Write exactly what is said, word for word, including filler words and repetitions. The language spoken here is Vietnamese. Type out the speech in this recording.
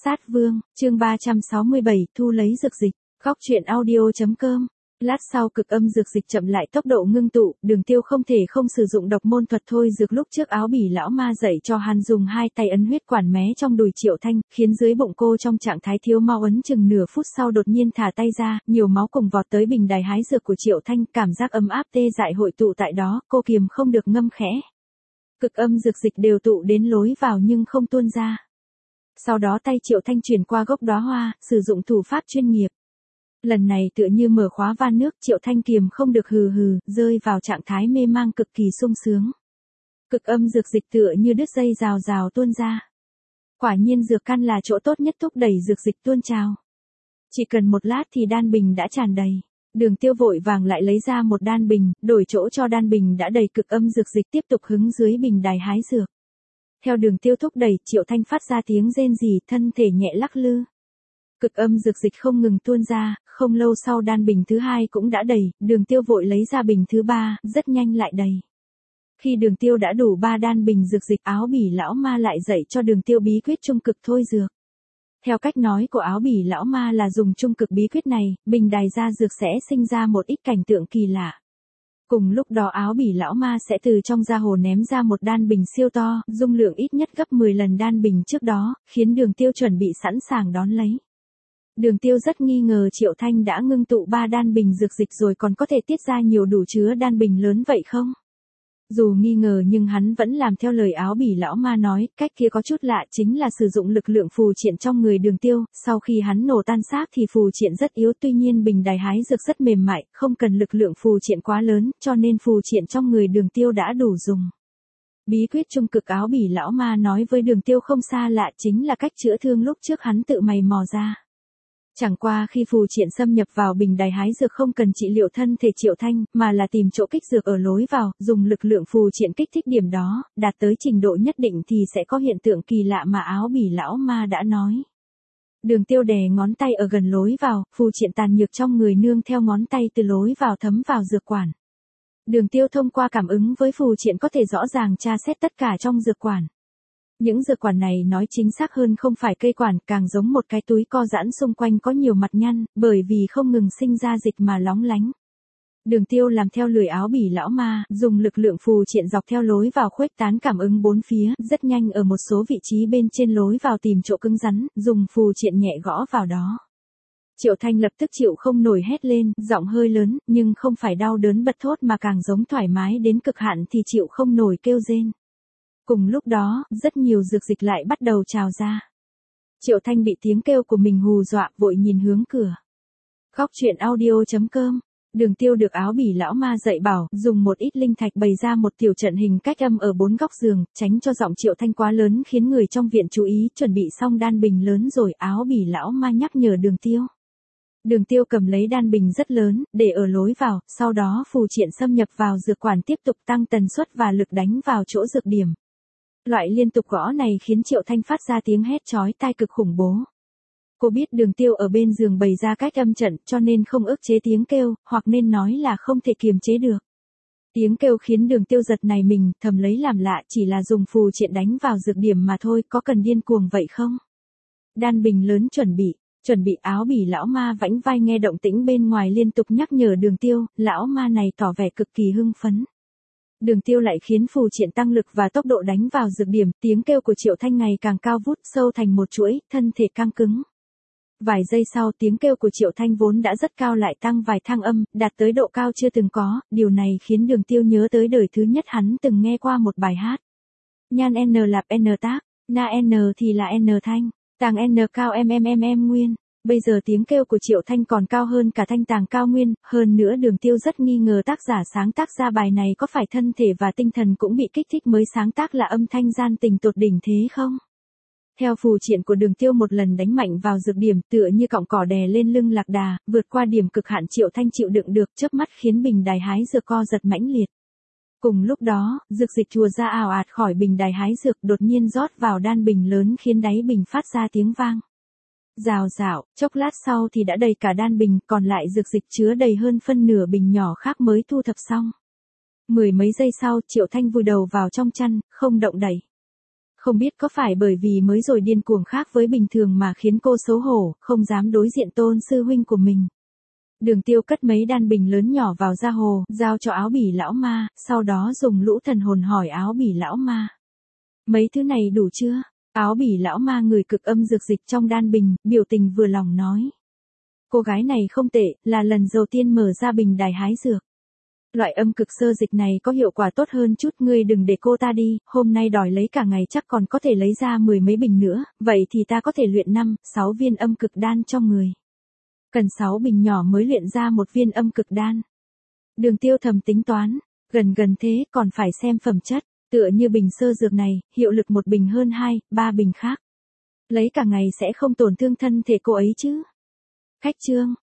Sát Vương, chương ba trăm sáu mươi bảy, thu lấy dược dịch, góc truyện audio.com. Lát sau cực âm dược dịch chậm lại tốc độ ngưng tụ, Đường Tiêu không thể không sử dụng độc môn thuật thôi dược lúc trước áo bỉ lão ma dạy cho hắn dùng hai tay ấn huyết quản mé trong đùi Triệu Thanh, khiến dưới bụng cô trong trạng thái thiếu máu ấn chừng nửa phút sau đột nhiên thả tay ra, nhiều máu cùng vọt tới bình đài hái dược của Triệu Thanh, cảm giác ấm áp tê dại hội tụ tại đó, cô kiềm không được ngâm khẽ. Cực âm dược dịch đều tụ đến lối vào nhưng không tuôn ra. Sau đó tay Triệu Thanh chuyển qua gốc đóa hoa, sử dụng thủ pháp chuyên nghiệp. Lần này tựa như mở khóa van nước, Triệu Thanh kiềm không được hừ hừ, rơi vào trạng thái mê mang cực kỳ sung sướng. Cực âm dược dịch tựa như đứt dây rào rào tuôn ra. Quả nhiên dược căn là chỗ tốt nhất thúc đẩy dược dịch tuôn trào. Chỉ cần một lát thì đan bình đã tràn đầy. Đường Tiêu vội vàng lại lấy ra một đan bình, đổi chỗ cho đan bình đã đầy cực âm dược dịch tiếp tục hứng dưới bình đài hái dược. Theo Đường Tiêu thúc đẩy, Triệu Thanh phát ra tiếng rên rỉ, thân thể nhẹ lắc lư. Cực âm dược dịch không ngừng tuôn ra, không lâu sau đan bình thứ hai cũng đã đầy, Đường Tiêu vội lấy ra bình thứ ba, rất nhanh lại đầy. Khi Đường Tiêu đã đủ ba đan bình dược dịch, áo bỉ lão ma lại dạy cho Đường Tiêu bí quyết trung cực thôi dược. Theo cách nói của áo bỉ lão ma là dùng trung cực bí quyết này, bình đài ra dược sẽ sinh ra một ít cảnh tượng kỳ lạ. Cùng lúc đó áo bỉ lão ma sẽ từ trong da hồ ném ra một đan bình siêu to, dung lượng ít nhất gấp mười lần đan bình trước đó, khiến Đường Tiêu chuẩn bị sẵn sàng đón lấy. Đường Tiêu rất nghi ngờ Triệu Thanh đã ngưng tụ ba đan bình dược dịch rồi còn có thể tiết ra nhiều đủ chứa đan bình lớn vậy không? Dù nghi ngờ nhưng hắn vẫn làm theo lời áo bỉ lão ma nói, cách kia có chút lạ chính là sử dụng lực lượng phù triện trong người Đường Tiêu, sau khi hắn nổ tan xác thì phù triện rất yếu, tuy nhiên bình đài hái dược rất mềm mại, không cần lực lượng phù triện quá lớn, cho nên phù triện trong người Đường Tiêu đã đủ dùng. Bí quyết trung cực áo bỉ lão ma nói với Đường Tiêu không xa lạ, chính là cách chữa thương lúc trước hắn tự mày mò ra. Chẳng qua khi phù triện xâm nhập vào bình đài hái dược không cần trị liệu thân thể Triệu Thanh, mà là tìm chỗ kích dược ở lối vào, dùng lực lượng phù triện kích thích điểm đó, đạt tới trình độ nhất định thì sẽ có hiện tượng kỳ lạ mà áo bỉ lão ma đã nói. Đường Tiêu đè ngón tay ở gần lối vào, phù triện tàn nhược trong người nương theo ngón tay từ lối vào thấm vào dược quản. Đường Tiêu thông qua cảm ứng với phù triện có thể rõ ràng tra xét tất cả trong dược quản. Những dược quản này nói chính xác hơn không phải cây quản, càng giống một cái túi co giãn xung quanh có nhiều mặt nhăn, bởi vì không ngừng sinh ra dịch mà lóng lánh. Đường Tiêu làm theo lời áo bỉ lão ma, dùng lực lượng phù triện dọc theo lối vào khuếch tán cảm ứng bốn phía, rất nhanh ở một số vị trí bên trên lối vào tìm chỗ cứng rắn, dùng phù triện nhẹ gõ vào đó. Triệu Thanh lập tức chịu không nổi hét lên, giọng hơi lớn, nhưng không phải đau đớn bật thốt mà càng giống thoải mái đến cực hạn thì chịu không nổi kêu rên. Cùng lúc đó, rất nhiều dược dịch lại bắt đầu trào ra. Triệu Thanh bị tiếng kêu của mình hù dọa, vội nhìn hướng cửa. Góc truyện audio.com. Đường Tiêu được áo bỉ lão ma dạy bảo, dùng một ít linh thạch bày ra một tiểu trận hình cách âm ở bốn góc giường, tránh cho giọng Triệu Thanh quá lớn khiến người trong viện chú ý, chuẩn bị xong đan bình lớn rồi áo bỉ lão ma nhắc nhở Đường Tiêu. Đường Tiêu cầm lấy đan bình rất lớn, để ở lối vào, sau đó phù triện xâm nhập vào dược quản tiếp tục tăng tần suất và lực đánh vào chỗ dược điểm. Loại liên tục gõ này khiến Triệu Thanh phát ra tiếng hét chói tai cực khủng bố. Cô biết Đường Tiêu ở bên giường bày ra cách âm trận cho nên không ức chế tiếng kêu, hoặc nên nói là không thể kiềm chế được. Tiếng kêu khiến Đường Tiêu giật nảy mình, thầm lấy làm lạ, chỉ là dùng phù triện đánh vào dược điểm mà thôi, có cần điên cuồng vậy không? Đan bình lớn chuẩn bị, chuẩn bị áo bỉ lão ma vãnh vai nghe động tĩnh bên ngoài liên tục nhắc nhở Đường Tiêu, lão ma này tỏ vẻ cực kỳ hưng phấn. Đường Tiêu lại khiến phù triện tăng lực và tốc độ đánh vào dược điểm, tiếng kêu của Triệu Thanh ngày càng cao vút sâu thành một chuỗi, thân thể căng cứng. Vài giây sau tiếng kêu của Triệu Thanh vốn đã rất cao lại tăng vài thang âm, đạt tới độ cao chưa từng có, điều này khiến Đường Tiêu nhớ tới đời thứ nhất hắn từng nghe qua một bài hát. Nhan N lạp N tác, na N thì là N thanh, tàng N cao em em em em nguyên. Bây giờ tiếng kêu của Triệu Thanh còn cao hơn cả thanh tàng cao nguyên, hơn nữa Đường Tiêu rất nghi ngờ tác giả sáng tác ra bài này có phải thân thể và tinh thần cũng bị kích thích mới sáng tác là âm thanh gian tình tột đỉnh thế không? Theo phù triện của Đường Tiêu một lần đánh mạnh vào dược điểm tựa như cọng cỏ đè lên lưng lạc đà, vượt qua điểm cực hạn Triệu Thanh chịu đựng được chớp mắt khiến bình đài hái dược co giật mãnh liệt. Cùng lúc đó, dược dịch chùa ra ào ạt khỏi bình đài hái dược đột nhiên rót vào đan bình lớn khiến đáy bình phát ra tiếng vang. Rào rào, chốc lát sau thì đã đầy cả đan bình, còn lại dược dịch chứa đầy hơn phân nửa bình nhỏ khác mới thu thập xong. Mười mấy giây sau, Triệu Thanh vùi đầu vào trong chăn, không động đậy. Không biết có phải bởi vì mới rồi điên cuồng khác với bình thường mà khiến cô xấu hổ, không dám đối diện tôn sư huynh của mình. Đường Tiêu cất mấy đan bình lớn nhỏ vào ra hồ, giao cho Áo Bỉ lão ma, sau đó dùng lũ thần hồn hỏi Áo Bỉ lão ma. Mấy thứ này đủ chưa? Áo Bỉ lão ma ngửi cực âm dược dịch trong đan bình, biểu tình vừa lòng nói. Cô gái này không tệ, là lần đầu tiên mở ra bình đài hái dược. Loại âm cực sơ dịch này có hiệu quả tốt hơn chút, ngươi đừng để cô ta đi, hôm nay đòi lấy cả ngày chắc còn có thể lấy ra mười mấy bình nữa, vậy thì ta có thể luyện năm, sáu viên âm cực đan cho người. Cần sáu bình nhỏ mới luyện ra một viên âm cực đan. Đường Tiêu thầm tính toán, gần gần thế còn phải xem phẩm chất, tựa như bình sơ dược này, hiệu lực một bình hơn hai, ba bình khác. Lấy cả ngày sẽ không tổn thương thân thể cô ấy chứ. Khách trương.